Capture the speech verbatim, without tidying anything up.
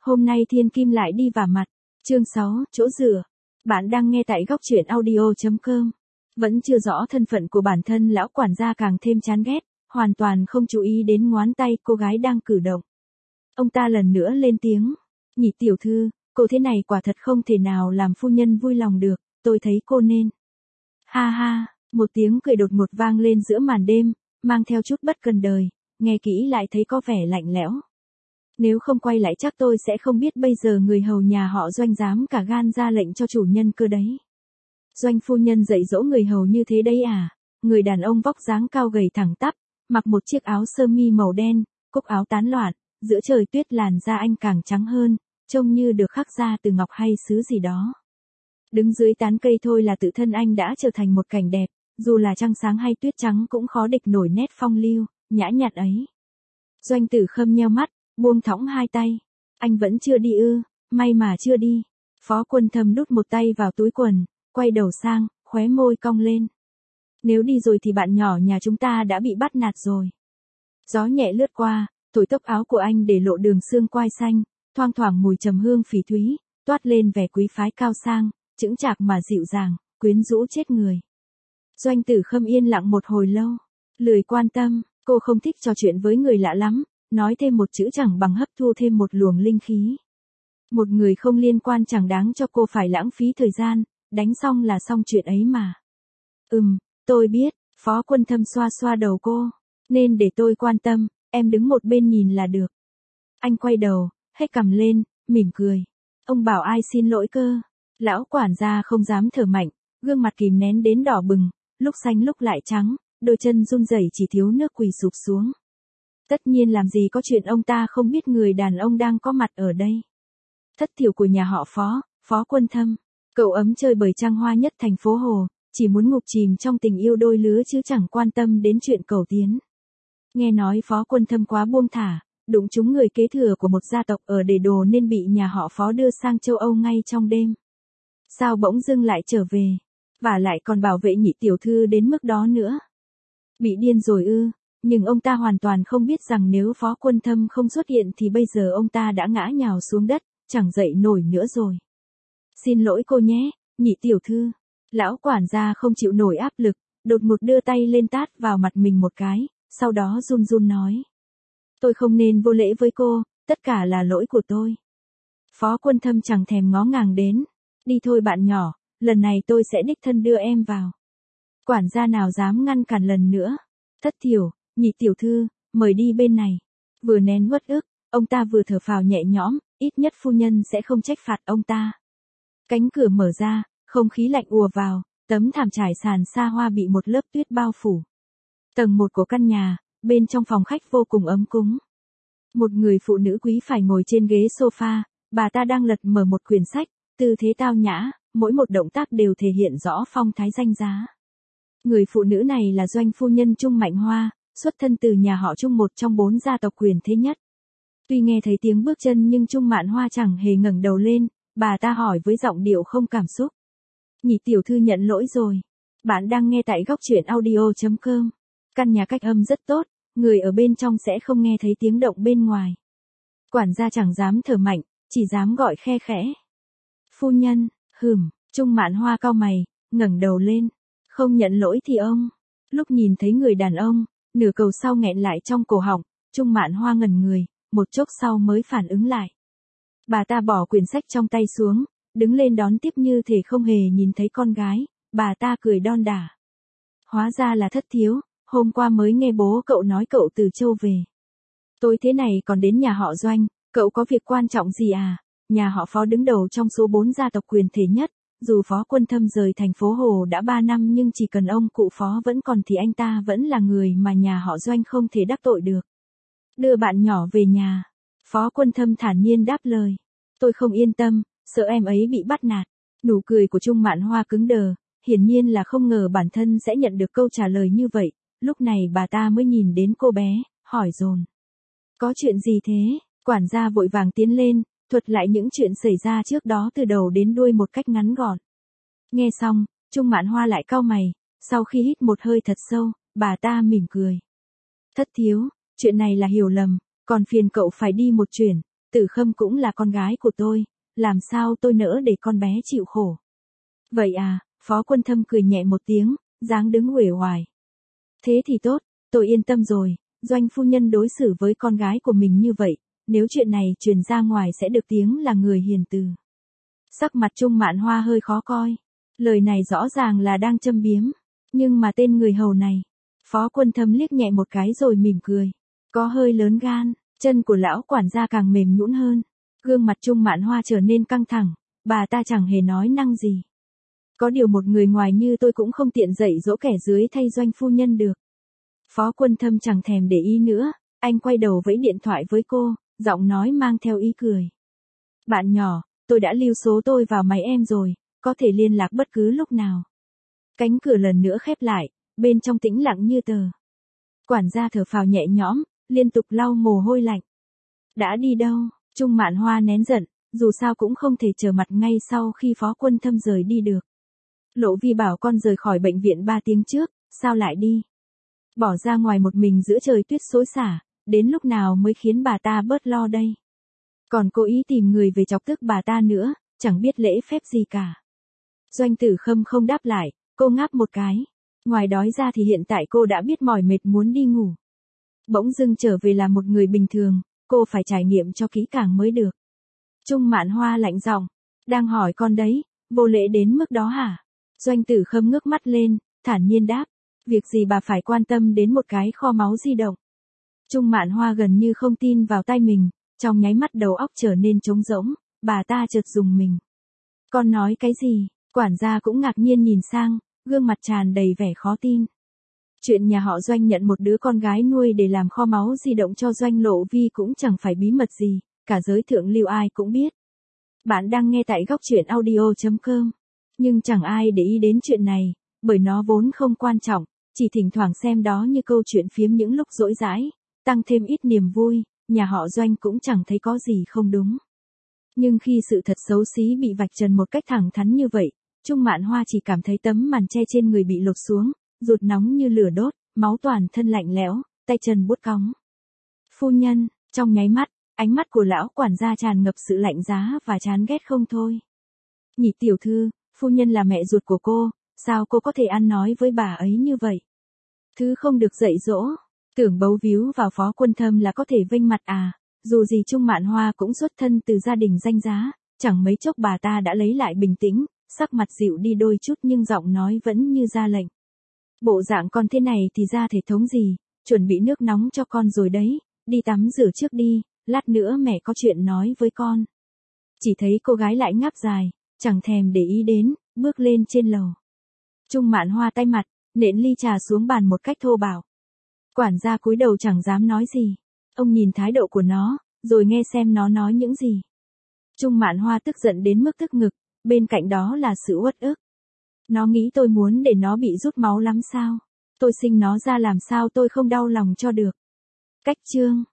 Hôm nay thiên kim lại đi vả mặt. Chương sáu, chỗ dựa. Bạn đang nghe tại góc truyện audio chấm com. Vẫn chưa rõ thân phận của bản thân, lão quản gia càng thêm chán ghét, hoàn toàn không chú ý đến ngón tay cô gái đang cử động. Ông ta lần nữa lên tiếng. Nhị tiểu thư, cô thế này quả thật không thể nào làm phu nhân vui lòng được, tôi thấy cô nên. Ha ha, một tiếng cười đột ngột vang lên giữa màn đêm, mang theo chút bất cần đời, nghe kỹ lại thấy có vẻ lạnh lẽo. Nếu không quay lại chắc tôi sẽ không biết bây giờ người hầu nhà họ Doanh dám cả gan ra lệnh cho chủ nhân cơ đấy. Doanh phu nhân dạy dỗ người hầu như thế đấy à? Người đàn ông vóc dáng cao gầy thẳng tắp, mặc một chiếc áo sơ mi màu đen, cúc áo tán loạn, giữa trời tuyết làn da anh càng trắng hơn, trông như được khắc ra từ ngọc hay sứ gì đó. Đứng dưới tán cây thôi là tự thân anh đã trở thành một cảnh đẹp, dù là trăng sáng hay tuyết trắng cũng khó địch nổi nét phong lưu, nhã nhặn ấy. Doanh Tử Khâm nheo mắt, buông thõng hai tay. Anh vẫn chưa đi ư? May mà chưa đi. Phó Quân Thâm đút một tay vào túi quần, quay đầu sang, khóe môi cong lên. Nếu đi rồi thì bạn nhỏ nhà chúng ta đã bị bắt nạt rồi. Gió nhẹ lướt qua, thổi tóc áo của anh để lộ đường xương quai xanh, thoang thoảng mùi trầm hương phỉ thúy, toát lên vẻ quý phái cao sang, chững chạc mà dịu dàng, quyến rũ chết người. Doanh Tử Khâm yên lặng một hồi lâu, lười quan tâm, cô không thích trò chuyện với người lạ lắm, nói thêm một chữ chẳng bằng hấp thu thêm một luồng linh khí. Một người không liên quan chẳng đáng cho cô phải lãng phí thời gian, đánh xong là xong chuyện ấy mà. Ừm, tôi biết, Phó Quân Thâm xoa xoa đầu cô, nên để tôi quan tâm, em đứng một bên nhìn là được. Anh quay đầu, hét cằm lên, mỉm cười. Ông bảo ai xin lỗi cơ? Lão quản gia không dám thở mạnh, gương mặt kìm nén đến đỏ bừng, lúc xanh lúc lại trắng, đôi chân run rẩy chỉ thiếu nước quỳ sụp xuống. Tất nhiên làm gì có chuyện ông ta không biết người đàn ông đang có mặt ở đây. Thất thiểu của nhà họ Phó, Phó Quân Thâm, cậu ấm chơi bời trăng hoa nhất thành phố Hồ, chỉ muốn ngục chìm trong tình yêu đôi lứa chứ chẳng quan tâm đến chuyện cầu tiến. Nghe nói Phó Quân Thâm quá buông thả, đụng trúng người kế thừa của một gia tộc ở để đồ nên bị nhà họ Phó đưa sang châu Âu ngay trong đêm. Sao bỗng dưng lại trở về, và lại còn bảo vệ nhị tiểu thư đến mức đó nữa. Bị điên rồi ư? Nhưng ông ta hoàn toàn không biết rằng nếu Phó Quân Thâm không xuất hiện thì bây giờ ông ta đã ngã nhào xuống đất, chẳng dậy nổi nữa rồi. Xin lỗi cô nhé, nhị tiểu thư. Lão quản gia không chịu nổi áp lực, đột ngột đưa tay lên tát vào mặt mình một cái, sau đó run run nói. Tôi không nên vô lễ với cô, tất cả là lỗi của tôi. Phó Quân Thâm chẳng thèm ngó ngàng đến. Đi thôi bạn nhỏ, lần này tôi sẽ đích thân đưa em vào. Quản gia nào dám ngăn cản lần nữa. Thất thiểu, nhị tiểu thư, mời đi bên này. Vừa nén uất ức, ông ta vừa thở phào nhẹ nhõm, ít nhất phu nhân sẽ không trách phạt ông ta. Cánh cửa mở ra, không khí lạnh ùa vào, tấm thảm trải sàn xa hoa bị một lớp tuyết bao phủ. Tầng một của căn nhà, bên trong phòng khách vô cùng ấm cúng. Một người phụ nữ quý phải ngồi trên ghế sofa, bà ta đang lật mở một quyển sách, tư thế tao nhã, mỗi một động tác đều thể hiện rõ phong thái danh giá. Người phụ nữ này là Doanh phu nhân Trung Mạnh Hoa, xuất thân từ nhà họ Trung, một trong bốn gia tộc quyền thế nhất. Tuy nghe thấy tiếng bước chân nhưng Trung Mạn Hoa chẳng hề ngẩng đầu lên, bà ta hỏi với giọng điệu không cảm xúc. Nhị tiểu thư nhận lỗi rồi. Bạn đang nghe tại góc truyện audio chấm com. Căn nhà cách âm rất tốt, người ở bên trong sẽ không nghe thấy tiếng động bên ngoài. Quản gia chẳng dám thở mạnh, chỉ dám gọi khe khẽ. Phu nhân, hừm, Trung Mạn Hoa cau mày, ngẩng đầu lên. Không nhận lỗi thì ông. Lúc nhìn thấy người đàn ông, nửa câu sau nghẹn lại trong cổ họng, Trung Mạn Hoa ngẩn người, một chốc sau mới phản ứng lại. Bà ta bỏ quyển sách trong tay xuống, đứng lên đón tiếp như thể không hề nhìn thấy con gái, bà ta cười đon đả. Hóa ra là Thất thiếu, hôm qua mới nghe bố cậu nói cậu từ Châu về. Tối thế này còn đến nhà họ Doanh, cậu có việc quan trọng gì à? Nhà họ Phó đứng đầu trong số bốn gia tộc quyền thế nhất, dù Phó Quân Thâm rời thành phố Hồ đã ba năm nhưng chỉ cần ông cụ Phó vẫn còn thì anh ta vẫn là người mà nhà họ Doanh không thể đắc tội được. Đưa bạn nhỏ về nhà. Phó Quân Thâm thản nhiên đáp lời. Tôi không yên tâm, sợ em ấy bị bắt nạt. Nụ cười của Trung Mạn Hoa cứng đờ, hiển nhiên là không ngờ bản thân sẽ nhận được câu trả lời như vậy. Lúc này bà ta mới nhìn đến cô bé, hỏi dồn. Có chuyện gì thế? Quản gia vội vàng tiến lên, thuật lại những chuyện xảy ra trước đó từ đầu đến đuôi một cách ngắn gọn. Nghe xong, Trung Mạn Hoa lại cau mày, sau khi hít một hơi thật sâu, bà ta mỉm cười. Thất thiếu, chuyện này là hiểu lầm, còn phiền cậu phải đi một chuyến, Tử Khâm cũng là con gái của tôi, làm sao tôi nỡ để con bé chịu khổ. Vậy à, Phó Quân Thâm cười nhẹ một tiếng, dáng đứng uể oải. Thế thì tốt, tôi yên tâm rồi, Doanh phu nhân đối xử với con gái của mình như vậy, nếu chuyện này truyền ra ngoài sẽ được tiếng là người hiền từ. Sắc mặt Trung Mạn Hoa hơi khó coi, lời này rõ ràng là đang châm biếm, nhưng mà tên người hầu này, Phó Quân Thâm liếc nhẹ một cái rồi mỉm cười, có hơi lớn gan, chân của lão quản gia càng mềm nhũn hơn, gương mặt Trung Mạn Hoa trở nên căng thẳng, bà ta chẳng hề nói năng gì. Có điều một người ngoài như tôi cũng không tiện dạy dỗ kẻ dưới thay Doanh phu nhân được. Phó Quân Thâm chẳng thèm để ý nữa, anh quay đầu vẫy điện thoại với cô, giọng nói mang theo ý cười. Bạn nhỏ, tôi đã lưu số tôi vào máy em rồi, có thể liên lạc bất cứ lúc nào. Cánh cửa lần nữa khép lại, bên trong tĩnh lặng như tờ. Quản gia thở phào nhẹ nhõm, liên tục lau mồ hôi lạnh. Đã đi đâu? Trung Mạn Hoa nén giận, dù sao cũng không thể chờ mặt ngay sau khi Phó Quân Thâm rời đi được. Lộ Vi bảo con rời khỏi bệnh viện ba tiếng trước, sao lại đi? Bỏ ra ngoài một mình giữa trời tuyết xối xả, đến lúc nào mới khiến bà ta bớt lo đây? Còn cố ý tìm người về chọc tức bà ta nữa, chẳng biết lễ phép gì cả. Doanh Tử Khâm không đáp lại, cô ngáp một cái. Ngoài đói ra thì hiện tại cô đã biết mỏi mệt muốn đi ngủ. Bỗng dưng trở về là một người bình thường, cô phải trải nghiệm cho kỹ càng mới được. Trung Mạn Hoa lạnh giọng, đang hỏi con đấy, vô lễ đến mức đó hả? Doanh Tử Khâm ngước mắt lên, thản nhiên đáp, việc gì bà phải quan tâm đến một cái kho máu di động. Trung Mạn Hoa gần như không tin vào tay mình, trong nháy mắt đầu óc trở nên trống rỗng, bà ta chợt rùng mình. Con nói cái gì? Quản gia cũng ngạc nhiên nhìn sang, gương mặt tràn đầy vẻ khó tin. Chuyện nhà họ Doanh nhận một đứa con gái nuôi để làm kho máu di động cho Doanh Lộ Vi cũng chẳng phải bí mật gì, cả giới thượng lưu ai cũng biết. Bạn đang nghe tại góc truyện audio chấm com. Nhưng chẳng ai để ý đến chuyện này, bởi nó vốn không quan trọng, chỉ thỉnh thoảng xem đó như câu chuyện phiếm những lúc rỗi rãi, tăng thêm ít niềm vui, nhà họ Doanh cũng chẳng thấy có gì không đúng. Nhưng khi sự thật xấu xí bị vạch trần một cách thẳng thắn như vậy, Trung Mạn Hoa chỉ cảm thấy tấm màn che trên người bị lột xuống, ruột nóng như lửa đốt, máu toàn thân lạnh lẽo, tay chân buốt cóng. Phu nhân, trong nháy mắt, ánh mắt của lão quản gia tràn ngập sự lạnh giá và chán ghét không thôi. Nhị tiểu thư, phu nhân là mẹ ruột của cô, sao cô có thể ăn nói với bà ấy như vậy? Thứ không được dạy dỗ, tưởng bấu víu vào Phó Quân Thâm là có thể vênh mặt à, dù gì Trung Mạn Hoa cũng xuất thân từ gia đình danh giá, chẳng mấy chốc bà ta đã lấy lại bình tĩnh, sắc mặt dịu đi đôi chút nhưng giọng nói vẫn như ra lệnh. Bộ dạng con thế này thì ra thể thống gì, chuẩn bị nước nóng cho con rồi đấy, đi tắm rửa trước đi, lát nữa mẹ có chuyện nói với con. Chỉ thấy cô gái lại ngáp dài, chẳng thèm để ý đến, bước lên trên lầu. Trung Mạn Hoa tay mặt, nện ly trà xuống bàn một cách thô bạo. Quản gia cúi đầu chẳng dám nói gì. Ông nhìn thái độ của nó, rồi nghe xem nó nói những gì. Trung Mạn Hoa tức giận đến mức tức ngực, bên cạnh đó là sự uất ức. Nó nghĩ tôi muốn để nó bị rút máu lắm sao? Tôi sinh nó ra làm sao tôi không đau lòng cho được. Cách chương